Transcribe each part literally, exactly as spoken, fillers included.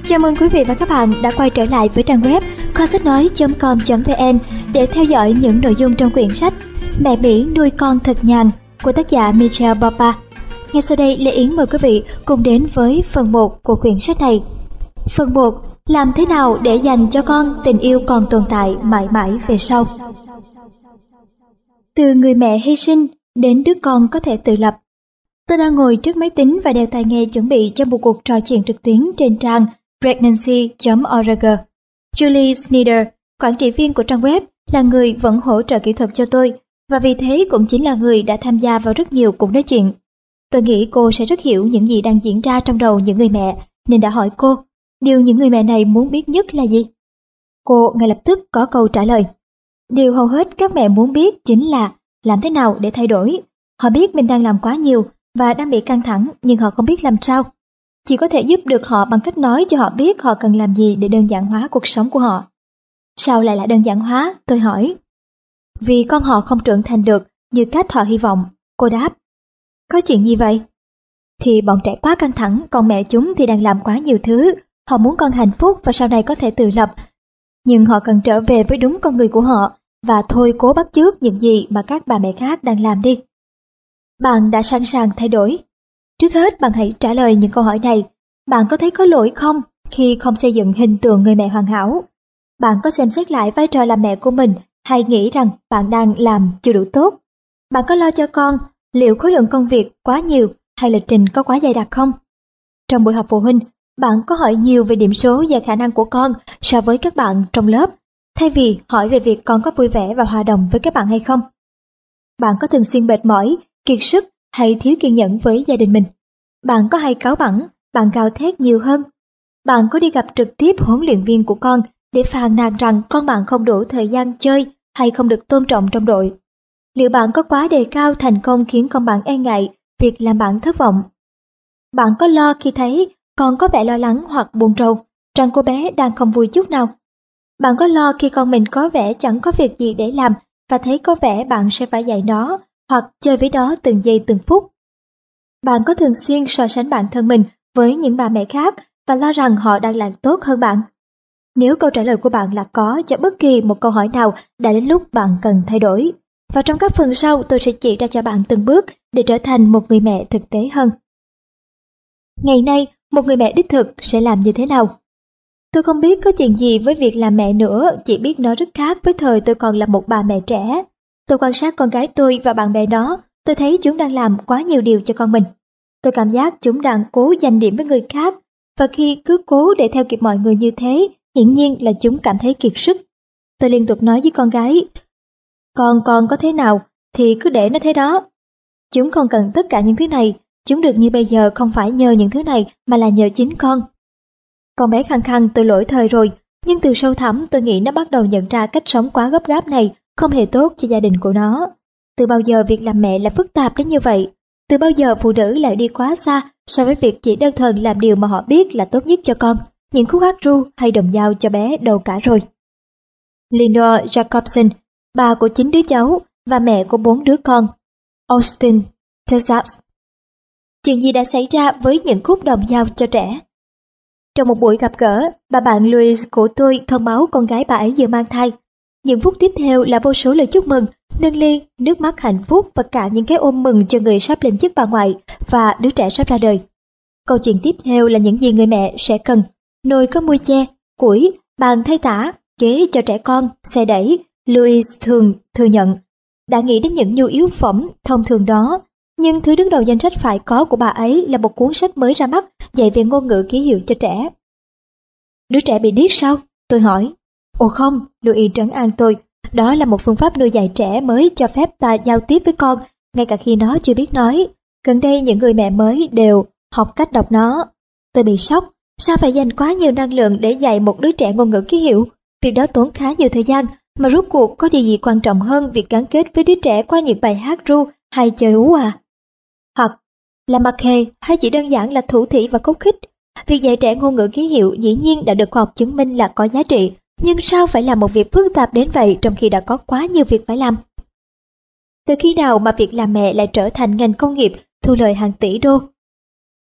Chào mừng quý vị và các bạn đã quay trở lại với trang web kho sách nói chấm com chấm vn để theo dõi những nội dung trong quyển sách Mẹ Mỹ nuôi con thật nhàn của tác giả Michelle Boppa. Ngay sau đây, Lê Yến mời quý vị cùng đến với phần một của quyển sách này. Phần một: Làm thế nào để dành cho con tình yêu còn tồn tại mãi mãi về sau. Từ người mẹ hy sinh đến đứa con có thể tự lập. Tôi đang ngồi trước máy tính và đeo tai nghe chuẩn bị cho một cuộc trò chuyện trực tuyến trên trang pregnancy chấm org. Julie Snyder, quản trị viên của trang web, là người vẫn hỗ trợ kỹ thuật cho tôi, và vì thế cũng chính là người đã tham gia vào rất nhiều cuộc nói chuyện. Tôi nghĩ cô sẽ rất hiểu những gì đang diễn ra trong đầu những người mẹ, nên đã hỏi cô, điều những người mẹ này muốn biết nhất là gì? Cô ngay lập tức có câu trả lời. Điều hầu hết các mẹ muốn biết chính là làm thế nào để thay đổi. Họ biết mình đang làm quá nhiều và đang bị căng thẳng, nhưng họ không biết làm sao. Chỉ có thể giúp được họ bằng cách nói cho họ biết họ cần làm gì để đơn giản hóa cuộc sống của họ. Sao lại là đơn giản hóa? Tôi hỏi. Vì con họ không trưởng thành được như cách họ hy vọng, cô đáp. Có chuyện gì vậy? Thì bọn trẻ quá căng thẳng, còn mẹ chúng thì đang làm quá nhiều thứ. Họ muốn con hạnh phúc và sau này có thể tự lập. Nhưng họ cần trở về với đúng con người của họ và thôi cố bắt chước những gì mà các bà mẹ khác đang làm đi. Bạn đã sẵn sàng thay đổi? Trước hết bạn hãy trả lời những câu hỏi này. Bạn có thấy có lỗi không khi không xây dựng hình tượng người mẹ hoàn hảo? Bạn có xem xét lại vai trò làm mẹ của mình hay nghĩ rằng bạn đang làm chưa đủ tốt? Bạn có lo cho con, liệu khối lượng công việc quá nhiều hay lịch trình có quá dày đặc không? Trong buổi học phụ huynh, bạn có hỏi nhiều về điểm số và khả năng của con so với các bạn trong lớp, thay vì hỏi về việc con có vui vẻ và hòa đồng với các bạn hay không? Bạn có thường xuyên mệt mỏi, kiệt sức hay thiếu kiên nhẫn với gia đình mình? Bạn có hay cáu bẳn, bạn gào thét nhiều hơn? Bạn có đi gặp trực tiếp huấn luyện viên của con để phàn nàn rằng con bạn không đủ thời gian chơi hay không được tôn trọng trong đội? Liệu bạn có quá đề cao thành công khiến con bạn e ngại việc làm bạn thất vọng? Bạn có lo khi thấy con có vẻ lo lắng hoặc buồn rầu rằng cô bé đang không vui chút nào? Bạn có lo khi con mình có vẻ chẳng có việc gì để làm và thấy có vẻ bạn sẽ phải dạy nó hoặc chơi với nó từng giây từng phút? Bạn có thường xuyên so sánh bản thân mình với những bà mẹ khác và lo rằng họ đang làm tốt hơn bạn? Nếu câu trả lời của bạn là có cho bất kỳ một câu hỏi nào, đã đến lúc bạn cần thay đổi. Và trong các phần sau, tôi sẽ chỉ ra cho bạn từng bước để trở thành một người mẹ thực tế hơn. Ngày nay, một người mẹ đích thực sẽ làm như thế nào? Tôi không biết có chuyện gì với việc làm mẹ nữa, chỉ biết nó rất khác với thời tôi còn là một bà mẹ trẻ. Tôi quan sát con gái tôi và bạn bè nó, tôi thấy chúng đang làm quá nhiều điều cho con mình. Tôi cảm giác chúng đang cố giành điểm với người khác, và khi cứ cố để theo kịp mọi người như thế, hiển nhiên là chúng cảm thấy kiệt sức. Tôi liên tục nói với con gái, con con có thế nào thì cứ để nó thế đó. Chúng không cần tất cả những thứ này, chúng được như bây giờ không phải nhờ những thứ này mà là nhờ chính con. Con bé khăng khăng tôi lỗi thời rồi, nhưng từ sâu thẳm tôi nghĩ nó bắt đầu nhận ra cách sống quá gấp gáp này không hề tốt cho gia đình của nó. Từ bao giờ việc làm mẹ là phức tạp đến như vậy? Từ bao giờ phụ nữ lại đi quá xa so với việc chỉ đơn thuần làm điều mà họ biết là tốt nhất cho con, những khúc hát ru hay đồng dao cho bé đâu cả rồi. Lenore Jacobson, bà của chín đứa cháu và mẹ của bốn đứa con, Austin, Texas. Chuyện gì đã xảy ra với những khúc đồng dao cho trẻ? Trong một buổi gặp gỡ, bà bạn Louise của tôi thông báo con gái bà ấy vừa mang thai. Những phút tiếp theo là vô số lời chúc mừng, nâng ly, nước mắt hạnh phúc và cả những cái ôm mừng cho người sắp lên chức bà ngoại và đứa trẻ sắp ra đời. Câu chuyện tiếp theo là những gì người mẹ sẽ cần: nồi có mui che, củi, bàn thay tả, ghế cho trẻ con, xe đẩy. Louise thường thừa nhận đã nghĩ đến những nhu yếu phẩm thông thường đó, nhưng thứ đứng đầu danh sách phải có của bà ấy là một cuốn sách mới ra mắt dạy về ngôn ngữ ký hiệu cho trẻ. Đứa trẻ bị điếc sao? Tôi hỏi. Ồ không, Louise trấn an tôi. Đó là một phương pháp nuôi dạy trẻ mới cho phép ta giao tiếp với con, ngay cả khi nó chưa biết nói. Gần đây những người mẹ mới đều học cách đọc nó. Tôi bị sốc. Sao phải dành quá nhiều năng lượng để dạy một đứa trẻ ngôn ngữ ký hiệu? Việc đó tốn khá nhiều thời gian, mà rốt cuộc có điều gì quan trọng hơn việc gắn kết với đứa trẻ qua những bài hát ru hay chơi hú à? Hoặc là mặc hề hay chỉ đơn giản là thủ thỉ và khúc khích? Việc dạy trẻ ngôn ngữ ký hiệu dĩ nhiên đã được khoa học chứng minh là có giá trị, nhưng sao phải làm một việc phức tạp đến vậy trong khi đã có quá nhiều việc phải làm? Từ khi nào mà việc làm mẹ lại trở thành ngành công nghiệp thu lời hàng tỷ đô?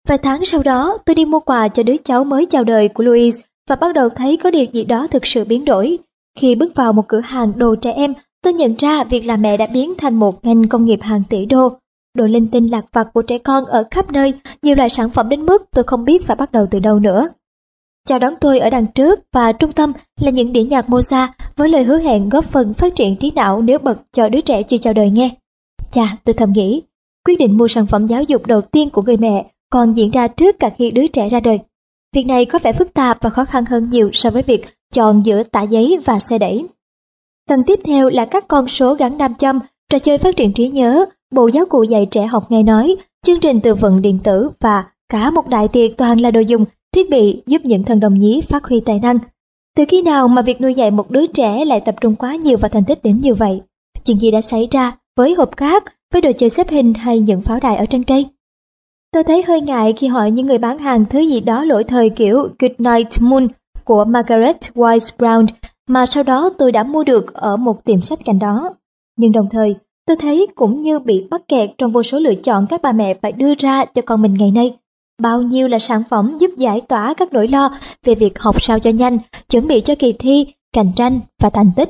Vài tháng sau đó, tôi đi mua quà cho đứa cháu mới chào đời của Louise và bắt đầu thấy có điều gì đó thực sự biến đổi. Khi bước vào một cửa hàng đồ trẻ em, tôi nhận ra việc làm mẹ đã biến thành một ngành công nghiệp hàng tỷ đô. Đồ linh tinh lạc vặt của trẻ con ở khắp nơi, nhiều loại sản phẩm đến mức tôi không biết phải bắt đầu từ đâu nữa. Chào đón tôi ở đằng trước và trung tâm là những đĩa nhạc Mozart với lời hứa hẹn góp phần phát triển trí não nếu bật cho đứa trẻ chưa chào đời nghe. Chà, tôi thầm nghĩ, quyết định mua sản phẩm giáo dục đầu tiên của người mẹ còn diễn ra trước cả khi đứa trẻ ra đời. Việc này có vẻ phức tạp và khó khăn hơn nhiều so với việc chọn giữa tã giấy và xe đẩy. Tầng tiếp theo là các con số gắn nam châm, trò chơi phát triển trí nhớ, bộ giáo cụ dạy trẻ học nghe nói, chương trình từ vựng điện tử và cả một đại tiệc toàn là đồ dùng, thiết bị giúp những thần đồng nhí phát huy tài năng. Từ khi nào mà việc nuôi dạy một đứa trẻ lại tập trung quá nhiều vào thành tích đến như vậy? Chuyện gì đã xảy ra với hộp cát, với đồ chơi xếp hình hay những pháo đài ở trên cây? Tôi thấy hơi ngại khi hỏi những người bán hàng thứ gì đó lỗi thời kiểu Goodnight Moon của Margaret Wise Brown mà sau đó tôi đã mua được ở một tiệm sách cạnh đó. Nhưng đồng thời, tôi thấy cũng như bị mắc kẹt trong vô số lựa chọn các bà mẹ phải đưa ra cho con mình ngày nay. Bao nhiêu là sản phẩm giúp giải tỏa các nỗi lo về việc học sao cho nhanh, chuẩn bị cho kỳ thi, cạnh tranh và thành tích.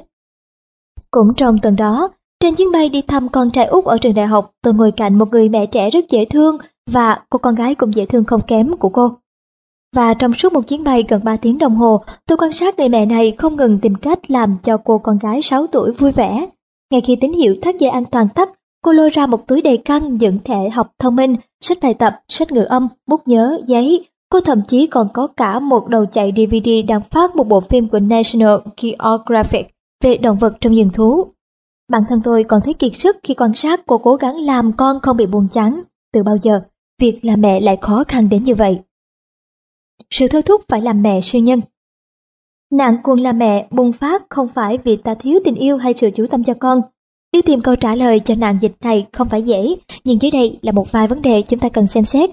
Cũng trong tuần đó, trên chuyến bay đi thăm con trai út ở trường đại học, tôi ngồi cạnh một người mẹ trẻ rất dễ thương và cô con gái cũng dễ thương không kém của cô. Và trong suốt một chuyến bay gần ba tiếng đồng hồ, tôi quan sát người mẹ này không ngừng tìm cách làm cho cô con gái sáu tuổi vui vẻ. Ngay khi tín hiệu thắt dây an toàn tắt, cô lôi ra một túi đầy căng những thẻ học thông minh, sách bài tập, sách ngữ âm, bút nhớ, giấy. Cô thậm chí còn có cả một đầu chạy đê vê đê đang phát một bộ phim của National Geographic về động vật trong vườn thú. Bản thân tôi còn thấy kiệt sức khi quan sát cô cố gắng làm con không bị buồn chán. Từ bao giờ, việc làm mẹ lại khó khăn đến như vậy? Sự thôi thúc phải làm mẹ siêu nhân. Nạn cuồng làm mẹ bùng phát không phải vì ta thiếu tình yêu hay sự chú tâm cho con. Đi tìm câu trả lời cho nạn dịch này không phải dễ, nhưng dưới đây là một vài vấn đề chúng ta cần xem xét.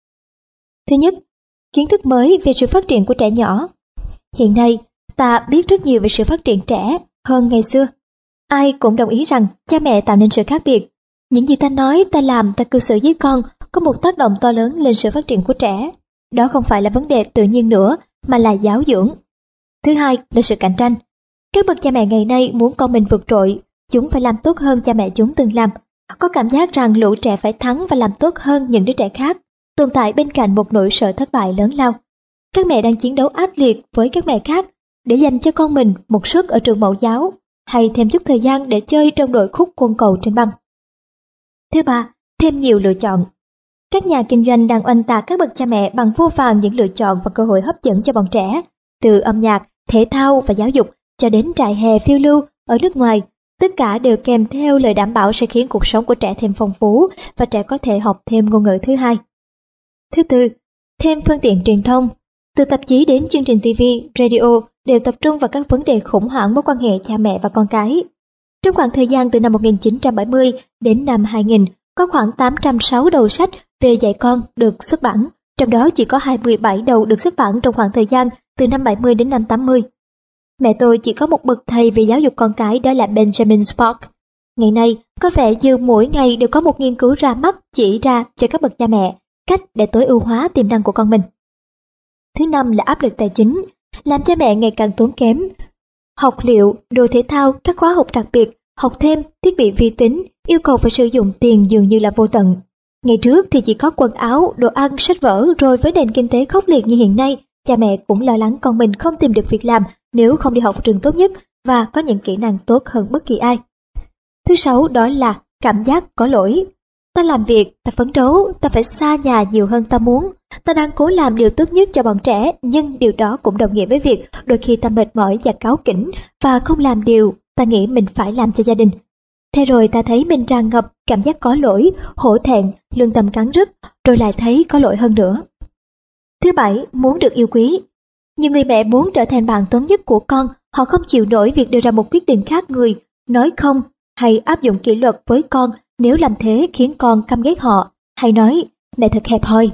Thứ nhất, kiến thức mới về sự phát triển của trẻ nhỏ. Hiện nay, ta biết rất nhiều về sự phát triển trẻ hơn ngày xưa. Ai cũng đồng ý rằng cha mẹ tạo nên sự khác biệt. Những gì ta nói, ta làm, ta cư xử với con có một tác động to lớn lên sự phát triển của trẻ. Đó không phải là vấn đề tự nhiên nữa, mà là giáo dưỡng. Thứ hai là sự cạnh tranh. Các bậc cha mẹ ngày nay muốn con mình vượt trội, chúng phải làm tốt hơn cha mẹ chúng từng làm. Có cảm giác rằng lũ trẻ phải thắng và làm tốt hơn những đứa trẻ khác, tồn tại bên cạnh một nỗi sợ thất bại lớn lao. Các mẹ đang chiến đấu ác liệt với các mẹ khác để dành cho con mình một suất ở trường mẫu giáo, hay thêm chút thời gian để chơi trong đội khúc côn cầu trên băng. Thứ ba, thêm nhiều lựa chọn. Các nhà kinh doanh đang oanh tạc các bậc cha mẹ bằng vô vàn những lựa chọn và cơ hội hấp dẫn cho bọn trẻ, từ âm nhạc, thể thao và giáo dục cho đến trại hè phiêu lưu ở nước ngoài. Tất cả đều kèm theo lời đảm bảo sẽ khiến cuộc sống của trẻ thêm phong phú và trẻ có thể học thêm ngôn ngữ thứ hai. Thứ tư, thêm phương tiện truyền thông. Từ tạp chí đến chương trình ti vi, radio đều tập trung vào các vấn đề khủng hoảng mối quan hệ cha mẹ và con cái. Trong khoảng thời gian từ năm một nghìn chín trăm bảy mươi đến năm hai nghìn, có khoảng tám trăm sáu đầu sách về dạy con được xuất bản, trong đó chỉ có hai mươi bảy đầu được xuất bản trong khoảng thời gian từ năm bảy mươi đến năm tám mươi. Mẹ tôi chỉ có một bậc thầy về giáo dục con cái, đó là Benjamin Spark. Ngày nay, có vẻ như mỗi ngày đều có một nghiên cứu ra mắt chỉ ra cho các bậc cha mẹ cách để tối ưu hóa tiềm năng của con mình. Thứ năm là áp lực tài chính, làm cha mẹ ngày càng tốn kém. Học liệu, đồ thể thao, các khóa học đặc biệt, học thêm, thiết bị vi tính, yêu cầu phải sử dụng tiền dường như là vô tận. Ngày trước thì chỉ có quần áo, đồ ăn, sách vở, rồi với nền kinh tế khốc liệt như hiện nay, cha mẹ cũng lo lắng con mình không tìm được việc làm nếu không đi học trường tốt nhất và có những kỹ năng tốt hơn bất kỳ ai. Thứ sáu đó là cảm giác có lỗi. Ta làm việc, ta phấn đấu, ta phải xa nhà nhiều hơn ta muốn. Ta đang cố làm điều tốt nhất cho bọn trẻ, nhưng điều đó cũng đồng nghĩa với việc đôi khi ta mệt mỏi và cáu kỉnh và không làm điều ta nghĩ mình phải làm cho gia đình. Thế rồi ta thấy mình tràn ngập cảm giác có lỗi, hổ thẹn, lương tâm cắn rứt, rồi lại thấy có lỗi hơn nữa. Thứ bảy, muốn được yêu quý. Nhiều người mẹ muốn trở thành bạn tốt nhất của con, họ không chịu nổi việc đưa ra một quyết định khác người, nói không hay áp dụng kỷ luật với con nếu làm thế khiến con căm ghét họ, hay nói mẹ thật hẹp hòi.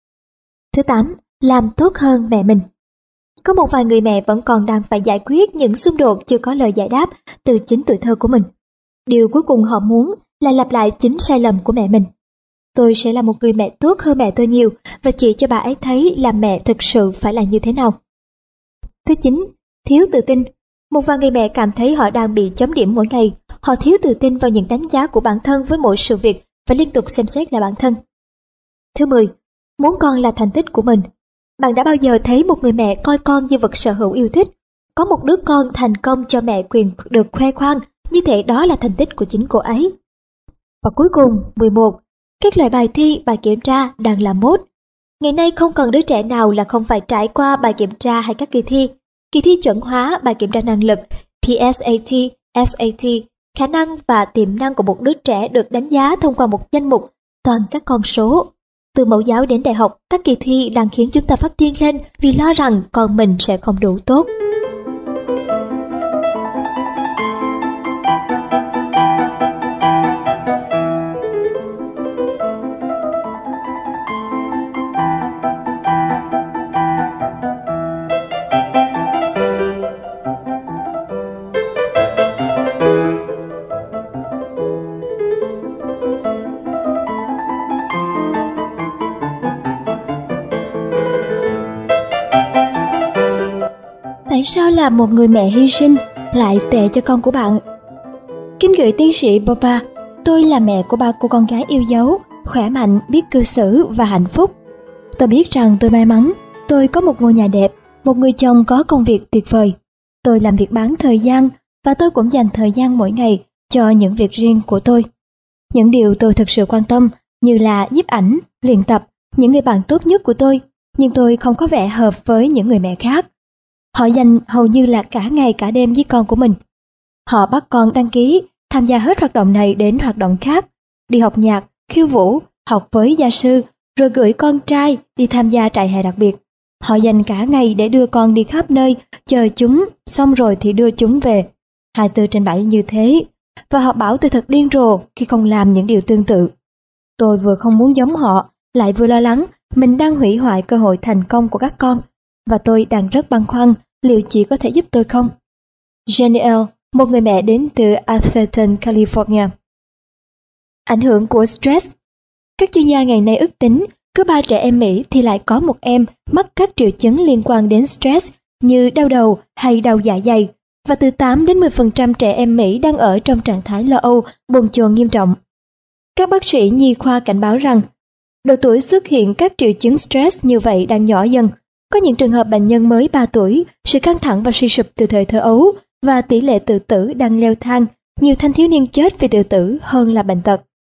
Thứ tám, làm tốt hơn mẹ mình. Có một vài người mẹ vẫn còn đang phải giải quyết những xung đột chưa có lời giải đáp từ chính tuổi thơ của mình. Điều cuối cùng họ muốn là lặp lại chính sai lầm của mẹ mình. Tôi sẽ là một người mẹ tốt hơn mẹ tôi nhiều và chỉ cho bà ấy thấy làm mẹ thực sự phải là như thế nào. Thứ chín, thiếu tự tin. Một vài người mẹ cảm thấy họ đang bị chấm điểm mỗi ngày. Họ thiếu tự tin vào những đánh giá của bản thân với mỗi sự việc và liên tục xem xét lại bản thân. Thứ mười, muốn con là thành tích của mình. Bạn đã bao giờ thấy một người mẹ coi con như vật sở hữu yêu thích? Có một đứa con thành công cho mẹ quyền được khoe khoang, như thể đó là thành tích của chính cô ấy. Và cuối cùng, mười một. Các loại bài thi, bài kiểm tra đang là mốt. Ngày nay không còn đứa trẻ nào là không phải trải qua bài kiểm tra hay các kỳ thi. Kỳ thi chuẩn hóa, bài kiểm tra năng lực, P S A T, S A T, khả năng và tiềm năng của một đứa trẻ được đánh giá thông qua một danh mục toàn các con số. Từ mẫu giáo đến đại học, các kỳ thi đang khiến chúng ta phát điên lên vì lo rằng con mình sẽ không đủ tốt. Tại sao là một người mẹ hy sinh lại tệ cho con của bạn? Kính gửi tiến sĩ Boba, tôi là mẹ của ba cô con gái yêu dấu, khỏe mạnh, biết cư xử và hạnh phúc. Tôi biết rằng tôi may mắn, tôi có một ngôi nhà đẹp, một người chồng có công việc tuyệt vời. Tôi làm việc bán thời gian và tôi cũng dành thời gian mỗi ngày cho những việc riêng của tôi. Những điều tôi thực sự quan tâm như là nhiếp ảnh, luyện tập, những người bạn tốt nhất của tôi, nhưng tôi không có vẻ hợp với những người mẹ khác. Họ dành hầu như là cả ngày cả đêm với con của mình. Họ bắt con đăng ký, tham gia hết hoạt động này đến hoạt động khác, đi học nhạc, khiêu vũ, học với gia sư, rồi gửi con trai đi tham gia trại hè đặc biệt. Họ dành cả ngày để đưa con đi khắp nơi, chờ chúng, xong rồi thì đưa chúng về. hai mươi bốn trên bảy như thế. Và họ bảo tôi thật điên rồ khi không làm những điều tương tự. Tôi vừa không muốn giống họ, lại vừa lo lắng mình đang hủy hoại cơ hội thành công của các con. Và tôi đang rất băn khoăn liệu chị có thể giúp tôi không? Jenny L, một người mẹ đến từ Atherton, California. Ảnh hưởng của stress. Các chuyên gia ngày nay ước tính cứ ba trẻ em Mỹ thì lại có một em mắc các triệu chứng liên quan đến stress như đau đầu hay đau dạ dày, và từ tám đến mười phần trăm trẻ em Mỹ đang ở trong trạng thái lo âu, bồn chồn nghiêm trọng. Các bác sĩ nhi khoa cảnh báo rằng độ tuổi xuất hiện các triệu chứng stress như vậy đang nhỏ dần. Có những trường hợp bệnh nhân mới ba tuổi, sự căng thẳng và suy sụp từ thời thơ ấu và tỷ lệ tự tử đang leo thang, nhiều thanh thiếu niên chết vì tự tử hơn là bệnh tật.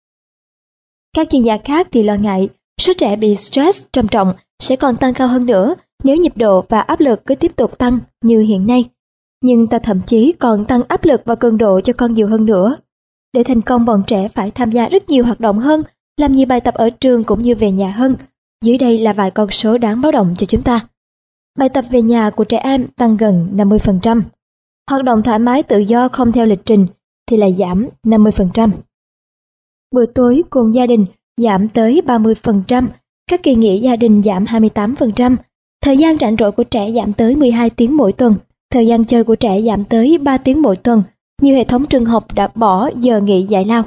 Các chuyên gia khác thì lo ngại số trẻ bị stress trầm trọng sẽ còn tăng cao hơn nữa nếu nhịp độ và áp lực cứ tiếp tục tăng như hiện nay. Nhưng ta thậm chí còn tăng áp lực và cường độ cho con nhiều hơn nữa. Để thành công, bọn trẻ phải tham gia rất nhiều hoạt động hơn, làm nhiều bài tập ở trường cũng như về nhà hơn. Dưới đây là vài con số đáng báo động cho chúng ta. Bài tập về nhà của trẻ em tăng gần năm mươi phần trăm. Hoạt động thoải mái tự do không theo lịch trình thì lại giảm năm mươi phần trăm. Bữa tối cùng gia đình giảm tới ba mươi phần trăm, các kỳ nghỉ gia đình giảm hai mươi tám phần trăm, thời gian rảnh rỗi của trẻ giảm tới mười hai tiếng mỗi tuần, thời gian chơi của trẻ giảm tới ba tiếng mỗi tuần, nhiều hệ thống trường học đã bỏ giờ nghỉ giải lao.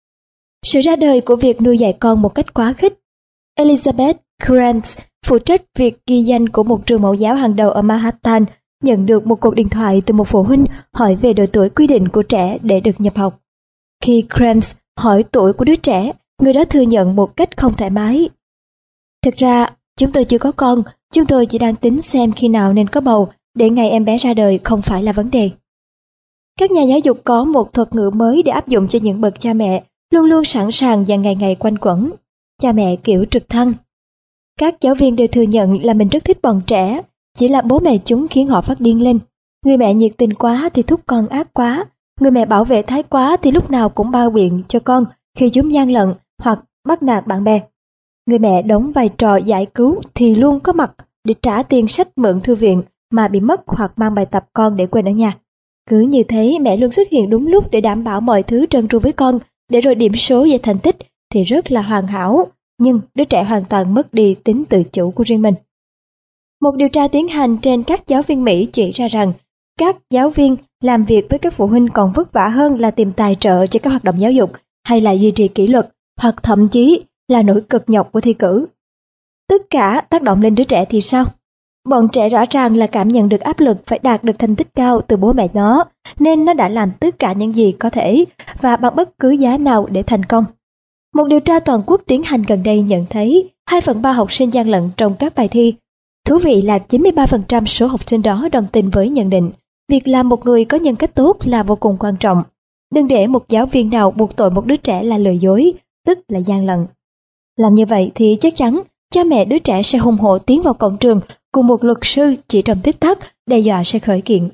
Sự ra đời của việc nuôi dạy con một cách quá khích. Elizabeth Krantz, phụ trách việc ghi danh của một trường mẫu giáo hàng đầu ở Manhattan, nhận được một cuộc điện thoại từ một phụ huynh hỏi về độ tuổi quy định của trẻ để được nhập học. Khi Krantz hỏi tuổi của đứa trẻ, người đó thừa nhận một cách không thoải mái. Thực ra, chúng tôi chưa có con, chúng tôi chỉ đang tính xem khi nào nên có bầu, để ngày em bé ra đời không phải là vấn đề. Các nhà giáo dục có một thuật ngữ mới để áp dụng cho những bậc cha mẹ, luôn luôn sẵn sàng và ngày ngày quanh quẩn. Cha mẹ kiểu trực thăng. Các giáo viên đều thừa nhận là mình rất thích bọn trẻ, chỉ là bố mẹ chúng khiến họ phát điên lên. Người mẹ nhiệt tình quá thì thúc con ác quá, người mẹ bảo vệ thái quá thì lúc nào cũng bao biện cho con khi chúng gian lận hoặc bắt nạt bạn bè. Người mẹ đóng vai trò giải cứu thì luôn có mặt để trả tiền sách mượn thư viện mà bị mất hoặc mang bài tập con để quên ở nhà. Cứ như thế mẹ luôn xuất hiện đúng lúc để đảm bảo mọi thứ trơn tru với con, để rồi điểm số về thành tích thì rất là hoàn hảo, nhưng đứa trẻ hoàn toàn mất đi tính tự chủ của riêng mình. Một điều tra tiến hành trên các giáo viên Mỹ chỉ ra rằng các giáo viên làm việc với các phụ huynh còn vất vả hơn là tìm tài trợ cho các hoạt động giáo dục hay là duy trì kỷ luật, hoặc thậm chí là nỗi cực nhọc của thi cử. Tất cả tác động lên đứa trẻ thì sao? Bọn trẻ rõ ràng là cảm nhận được áp lực phải đạt được thành tích cao từ bố mẹ nó, nên nó đã làm tất cả những gì có thể và bằng bất cứ giá nào để thành công. Một điều tra toàn quốc tiến hành gần đây nhận thấy hai phần ba học sinh gian lận trong các bài thi. Thú vị là chín mươi ba phần trăm số học sinh đó đồng tình với nhận định việc làm một người có nhân cách tốt là vô cùng quan trọng. Đừng để một giáo viên nào buộc tội một đứa trẻ là lừa dối, tức là gian lận. Làm như vậy thì chắc chắn cha mẹ đứa trẻ sẽ hùng hổ tiến vào cổng trường cùng một luật sư chỉ trong tích tắc, đe dọa sẽ khởi kiện.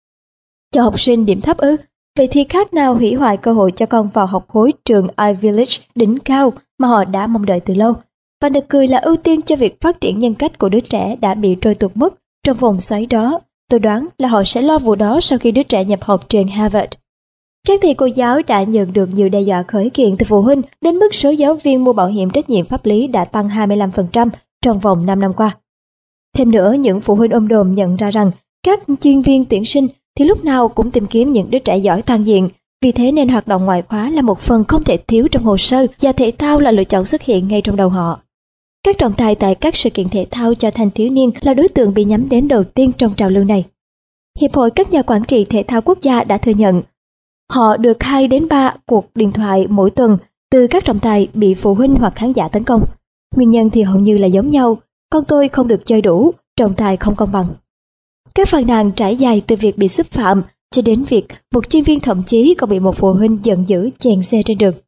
Cho học sinh điểm thấp ư? Vậy thì khác nào hủy hoại cơ hội cho con vào học khối trường Ivy League đỉnh cao mà họ đã mong đợi từ lâu. Và nực cười là ưu tiên cho việc phát triển nhân cách của đứa trẻ đã bị trôi tuột mất trong vòng xoáy đó. Tôi đoán là họ sẽ lo vụ đó sau khi đứa trẻ nhập học trường Harvard. Các thầy cô giáo đã nhận được nhiều đe dọa khởi kiện từ phụ huynh đến mức số giáo viên mua bảo hiểm trách nhiệm pháp lý đã tăng hai mươi lăm phần trăm trong vòng năm năm qua. Thêm nữa, những phụ huynh ôm đồm nhận ra rằng các chuyên viên tuyển sinh thì lúc nào cũng tìm kiếm những đứa trẻ giỏi toàn diện. Vì thế nên hoạt động ngoại khóa là một phần không thể thiếu trong hồ sơ và thể thao là lựa chọn xuất hiện ngay trong đầu họ. Các trọng tài tại các sự kiện thể thao cho thanh thiếu niên là đối tượng bị nhắm đến đầu tiên trong trào lưu này. Hiệp hội các nhà quản trị thể thao quốc gia đã thừa nhận họ được hai đến ba cuộc điện thoại mỗi tuần từ các trọng tài bị phụ huynh hoặc khán giả tấn công. Nguyên nhân thì hầu như là giống nhau: con tôi không được chơi đủ, trọng tài không công bằng. Các phàn nàn trải dài từ việc bị xúc phạm cho đến việc một chuyên viên thậm chí còn bị một phụ huynh giận dữ chèn xe trên đường.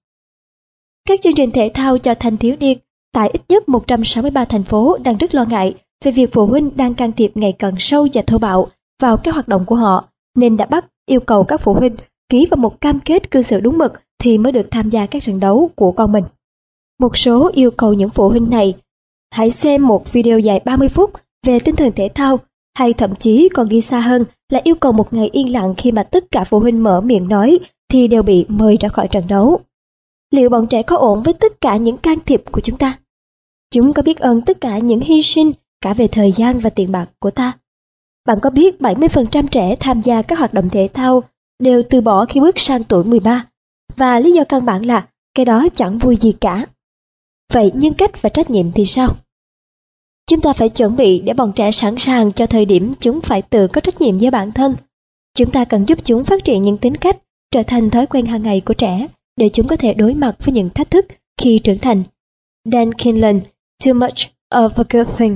Các chương trình thể thao cho thanh thiếu niên tại ít nhất một trăm sáu mươi ba thành phố đang rất lo ngại về việc phụ huynh đang can thiệp ngày càng sâu và thô bạo vào các hoạt động của họ, nên đã bắt yêu cầu các phụ huynh ký vào một cam kết cư xử đúng mực thì mới được tham gia các trận đấu của con mình. Một số yêu cầu những phụ huynh này hãy xem một video dài ba mươi phút về tinh thần thể thao, hay thậm chí còn đi xa hơn là yêu cầu một ngày yên lặng khi mà tất cả phụ huynh mở miệng nói thì đều bị mời ra khỏi trận đấu. Liệu bọn trẻ có ổn với tất cả những can thiệp của chúng ta? Chúng có biết ơn tất cả những hy sinh cả về thời gian và tiền bạc của ta? Bạn có biết bảy mươi phần trăm trẻ tham gia các hoạt động thể thao đều từ bỏ khi bước sang tuổi mười ba, và lý do căn bản là cái đó chẳng vui gì cả. Vậy nhân cách và trách nhiệm thì sao? Chúng ta phải chuẩn bị để bọn trẻ sẵn sàng cho thời điểm chúng phải tự có trách nhiệm với bản thân. Chúng ta cần giúp chúng phát triển những tính cách, trở thành thói quen hàng ngày của trẻ, để chúng có thể đối mặt với những thách thức khi trưởng thành. Dan Kinlan, Too Much of a Good Thing.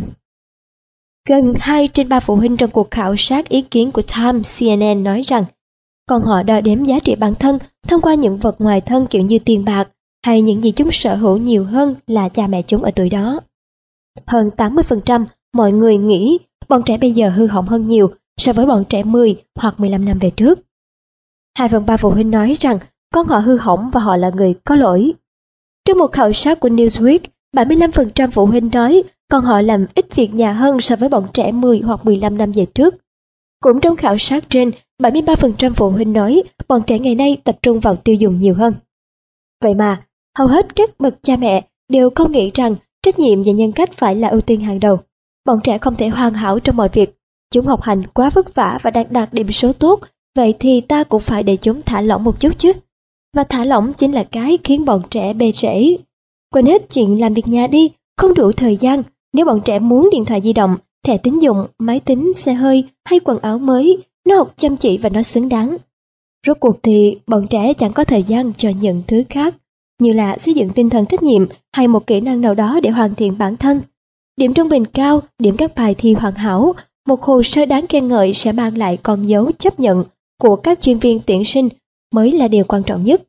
Gần hai trên ba phụ huynh trong cuộc khảo sát ý kiến của Time C N N nói rằng con họ đo đếm giá trị bản thân thông qua những vật ngoài thân kiểu như tiền bạc hay những gì chúng sở hữu nhiều hơn là cha mẹ chúng ở tuổi đó. Hơn tám mươi phần trăm mọi người nghĩ bọn trẻ bây giờ hư hỏng hơn nhiều so với bọn trẻ mười hoặc mười lăm năm về trước. Hai phần ba phụ huynh nói rằng con họ hư hỏng và họ là người có lỗi. Trong một khảo sát của Newsweek, bảy mươi lăm phần trăm phụ huynh nói con họ làm ít việc nhà hơn so với bọn trẻ mười hoặc mười lăm năm về trước. Cũng trong khảo sát trên, bảy mươi ba phần trăm phụ huynh nói bọn trẻ ngày nay tập trung vào tiêu dùng nhiều hơn. Vậy mà, hầu hết các bậc cha mẹ đều không nghĩ rằng trách nhiệm và nhân cách phải là ưu tiên hàng đầu. Bọn trẻ không thể hoàn hảo trong mọi việc. Chúng học hành quá vất vả và đang đạt điểm số tốt, vậy thì ta cũng phải để chúng thả lỏng một chút chứ. Và thả lỏng chính là cái khiến bọn trẻ bê trễ. Quên hết chuyện làm việc nhà đi, không đủ thời gian. Nếu bọn trẻ muốn điện thoại di động, thẻ tín dụng, máy tính, xe hơi hay quần áo mới, nó học chăm chỉ và nó xứng đáng. Rốt cuộc thì bọn trẻ chẳng có thời gian cho những thứ khác, như là xây dựng tinh thần trách nhiệm hay một kỹ năng nào đó để hoàn thiện bản thân. Điểm trung bình cao, điểm các bài thi hoàn hảo, một hồ sơ đáng khen ngợi sẽ mang lại con dấu chấp nhận của các chuyên viên tuyển sinh mới là điều quan trọng nhất.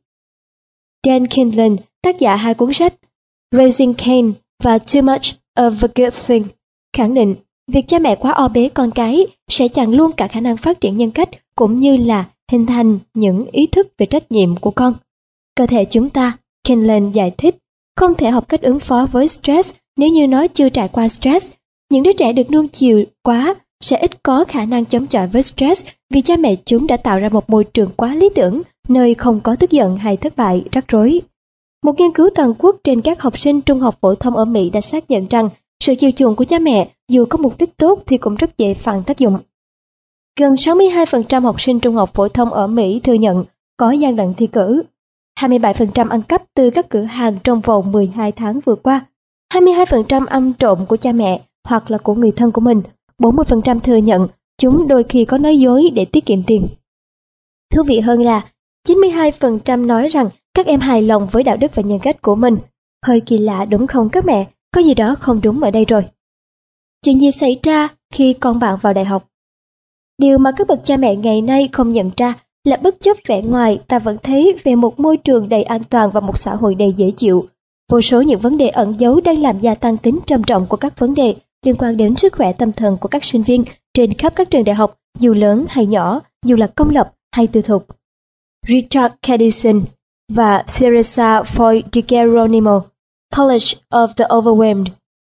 Dan Kinlan, tác giả hai cuốn sách Raising Cain và Too Much of a Good Thing, khẳng định việc cha mẹ quá o bế con cái sẽ chặn luôn cả khả năng phát triển nhân cách cũng như là hình thành những ý thức về trách nhiệm của con. Cơ thể chúng ta, Kinlan giải thích, không thể học cách ứng phó với stress nếu như nó chưa trải qua stress. Những đứa trẻ được nuông chiều quá sẽ ít có khả năng chống chọi với stress vì cha mẹ chúng đã tạo ra một môi trường quá lý tưởng, nơi không có tức giận hay thất bại, rắc rối. Một nghiên cứu toàn quốc trên các học sinh trung học phổ thông ở Mỹ đã xác nhận rằng sự chiều chuộng của cha mẹ dù có mục đích tốt thì cũng rất dễ phản tác dụng. Gần sáu mươi hai phần trăm học sinh trung học phổ thông ở Mỹ thừa nhận có gian lận thi cử. hai mươi bảy phần trăm ăn cắp từ các cửa hàng trong vòng mười hai tháng vừa qua, hai mươi hai phần trăm ăn trộm của cha mẹ hoặc là của người thân của mình, bốn mươi phần trăm thừa nhận chúng đôi khi có nói dối để tiết kiệm tiền. Thú vị hơn là chín mươi hai phần trăm nói rằng các em hài lòng với đạo đức và nhân cách của mình. Hơi kỳ lạ đúng không các mẹ? Có gì đó không đúng ở đây rồi. Chuyện gì xảy ra khi con bạn vào đại học? Điều mà các bậc cha mẹ ngày nay không nhận ra là bất chấp vẻ ngoài, ta vẫn thấy về một môi trường đầy an toàn và một xã hội đầy dễ chịu. Vô số những vấn đề ẩn giấu đang làm gia tăng tính trầm trọng của các vấn đề liên quan đến sức khỏe tâm thần của các sinh viên trên khắp các trường đại học, dù lớn hay nhỏ, dù là công lập hay tư thục. Richard Cadison và Teresa Foy de Geronimo, College of the Overwhelmed.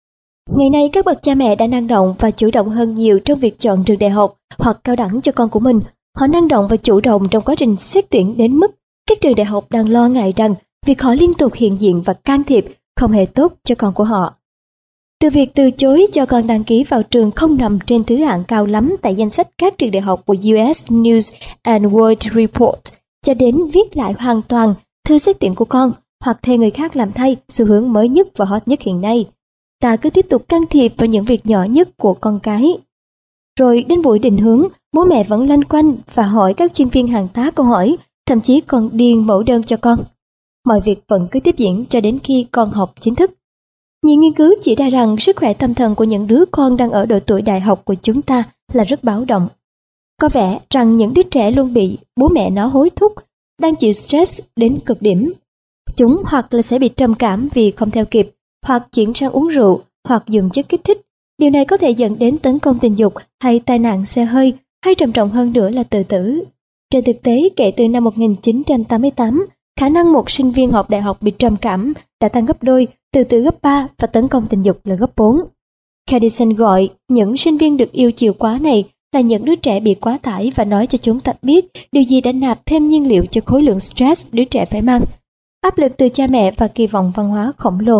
Ngày nay các bậc cha mẹ đã năng động và chủ động hơn nhiều trong việc chọn trường đại học hoặc cao đẳng cho con của mình. Họ năng động và chủ động trong quá trình xét tuyển đến mức các trường đại học đang lo ngại rằng việc họ liên tục hiện diện và can thiệp không hề tốt cho con của họ. Từ việc từ chối cho con đăng ký vào trường không nằm trên thứ hạng cao lắm tại danh sách các trường đại học của u ét News and World Report, cho đến viết lại hoàn toàn thư xét tuyển của con hoặc thuê người khác làm thay, xu hướng mới nhất và hot nhất hiện nay. Ta cứ tiếp tục can thiệp vào những việc nhỏ nhất của con cái. Rồi đến buổi định hướng, bố mẹ vẫn loanh quanh và hỏi các chuyên viên hàng tá câu hỏi, thậm chí còn điền mẫu đơn cho con. Mọi việc vẫn cứ tiếp diễn cho đến khi con học chính thức. Nhiều nghiên cứu chỉ ra rằng sức khỏe tâm thần của những đứa con đang ở độ tuổi đại học của chúng ta là rất báo động. Có vẻ rằng những đứa trẻ luôn bị bố mẹ nó hối thúc, đang chịu stress đến cực điểm. Chúng hoặc là sẽ bị trầm cảm vì không theo kịp, hoặc chuyển sang uống rượu, hoặc dùng chất kích thích. Điều này có thể dẫn đến tấn công tình dục hay tai nạn xe hơi, hay trầm trọng hơn nữa là tự tử. Trên thực tế, kể từ năm một nghìn chín trăm tám mươi tám, khả năng một sinh viên học đại học bị trầm cảm đã tăng gấp đôi, tự tử gấp ba và tấn công tình dục là gấp bốn. Cadison gọi những sinh viên được yêu chiều quá này là những đứa trẻ bị quá tải và nói cho chúng ta biết điều gì đã nạp thêm nhiên liệu cho khối lượng stress đứa trẻ phải mang. Áp lực từ cha mẹ và kỳ vọng văn hóa khổng lồ.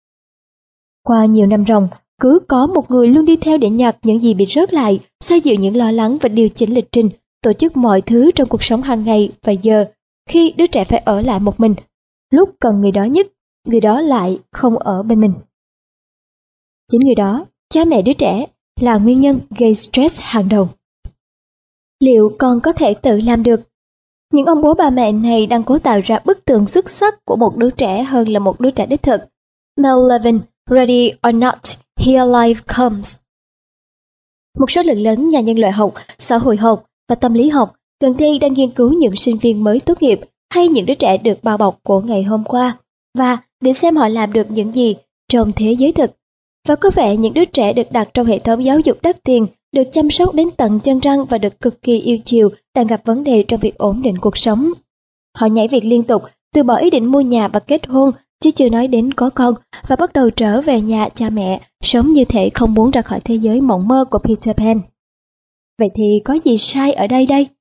Qua nhiều năm ròng, cứ có một người luôn đi theo để nhặt những gì bị rớt lại, xoa dịu những lo lắng và điều chỉnh lịch trình, tổ chức mọi thứ trong cuộc sống hàng ngày. Và giờ, khi đứa trẻ phải ở lại một mình, lúc cần người đó nhất, người đó lại không ở bên mình. Chính người đó, cha mẹ đứa trẻ, là nguyên nhân gây stress hàng đầu. Liệu con có thể tự làm được? Những ông bố bà mẹ này đang cố tạo ra bức tường xuất sắc của một đứa trẻ hơn là một đứa trẻ đích thực. Mel Levin, Ready or Not, Here Life Comes. Một số lượng lớn nhà nhân loại học, xã hội học và tâm lý học gần đây đang nghiên cứu những sinh viên mới tốt nghiệp hay những đứa trẻ được bao bọc của ngày hôm qua và để xem họ làm được những gì trong thế giới thực. Và có vẻ những đứa trẻ được đặt trong hệ thống giáo dục đắt tiền, được chăm sóc đến tận chân răng và được cực kỳ yêu chiều đang gặp vấn đề trong việc ổn định cuộc sống. Họ nhảy việc liên tục, từ bỏ ý định mua nhà và kết hôn, chứ chưa nói đến có con, và bắt đầu trở về nhà cha mẹ, sống như thể không muốn ra khỏi thế giới mộng mơ của Peter Pan. Vậy thì có gì sai ở đây đây?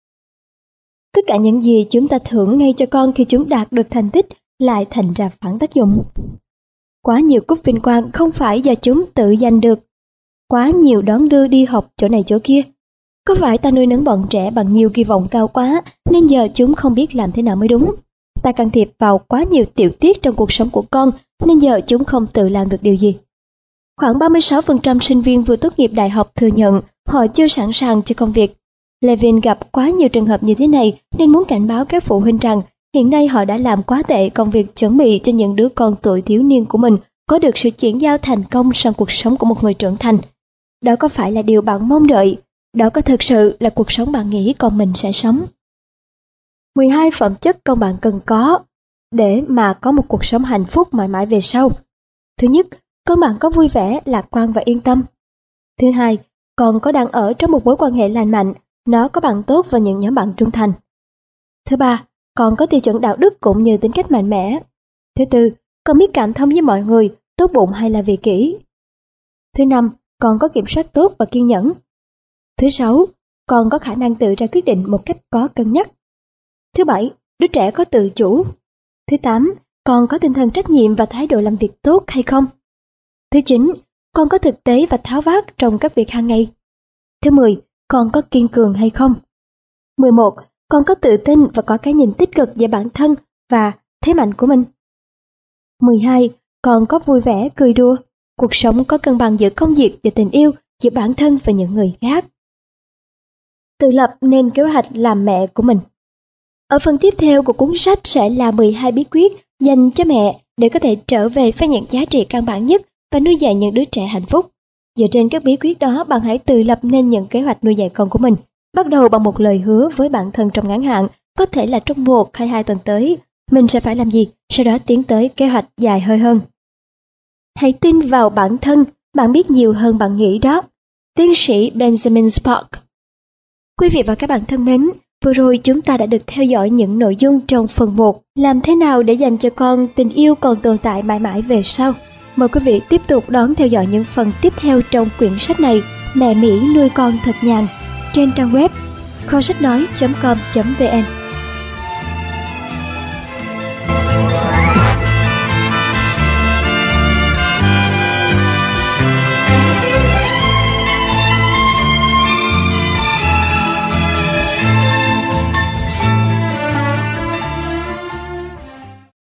Tất cả những gì chúng ta thưởng ngay cho con khi chúng đạt được thành tích lại thành ra phản tác dụng. Quá nhiều cúp vinh quang không phải do chúng tự giành được. Quá nhiều đón đưa đi học chỗ này chỗ kia. Có phải ta nuôi nấng bọn trẻ bằng nhiều kỳ vọng cao quá nên giờ chúng không biết làm thế nào mới đúng? Ta can thiệp vào quá nhiều tiểu tiết trong cuộc sống của con nên giờ chúng không tự làm được điều gì. Khoảng ba mươi sáu phần trăm sinh viên vừa tốt nghiệp đại học thừa nhận họ chưa sẵn sàng cho công việc. Levin gặp quá nhiều trường hợp như thế này nên muốn cảnh báo các phụ huynh rằng hiện nay họ đã làm quá tệ công việc chuẩn bị cho những đứa con tuổi thiếu niên của mình có được sự chuyển giao thành công sang cuộc sống của một người trưởng thành. Đó có phải là điều bạn mong đợi? Đó có thực sự là cuộc sống bạn nghĩ con mình sẽ sống? mười hai phẩm chất con bạn cần có để mà có một cuộc sống hạnh phúc mãi mãi về sau. Thứ nhất, con bạn có vui vẻ, lạc quan và yên tâm. Thứ hai, con có đang ở trong một mối quan hệ lành mạnh, nó có bạn tốt và những nhóm bạn trung thành. Thứ ba, con có tiêu chuẩn đạo đức cũng như tính cách mạnh mẽ. Thứ tư, con biết cảm thông với mọi người, tốt bụng hay là vị kỷ. Thứ năm, con có kiểm soát tốt và kiên nhẫn. Thứ sáu, con có khả năng tự ra quyết định một cách có cân nhắc. Thứ bảy, đứa trẻ có tự chủ. Thứ tám, con có tinh thần trách nhiệm và thái độ làm việc tốt hay không? Thứ chín, con có thực tế và tháo vát trong các việc hàng ngày. Thứ mười, con có kiên cường hay không? mười một, con có tự tin và có cái nhìn tích cực về bản thân và thế mạnh của mình. mười hai. Con có vui vẻ, cười đùa. Cuộc sống có cân bằng giữa công việc và tình yêu, giữa bản thân và những người khác. Tự lập nên kế hoạch làm mẹ của mình. Ở phần tiếp theo của cuốn sách sẽ là mười hai bí quyết dành cho mẹ để có thể trở về với những giá trị căn bản nhất và nuôi dạy những đứa trẻ hạnh phúc. Dựa trên các bí quyết đó, bạn hãy tự lập nên những kế hoạch nuôi dạy con của mình. Bắt đầu bằng một lời hứa với bản thân trong ngắn hạn, có thể là trong một hay hai tuần tới, mình sẽ phải làm gì, sau đó tiến tới kế hoạch dài hơi hơn. Hãy tin vào bản thân, bạn biết nhiều hơn bạn nghĩ đó. Tiến sĩ Benjamin Spark. Quý vị và các bạn thân mến, vừa rồi chúng ta đã được theo dõi những nội dung trong phần một, làm thế nào để dành cho con tình yêu còn tồn tại mãi mãi về sau. Mời quý vị tiếp tục đón theo dõi những phần tiếp theo trong quyển sách này, Mẹ Mỹ nuôi con thật nhàn, trên trang web kho sách nói chấm com chấm vn.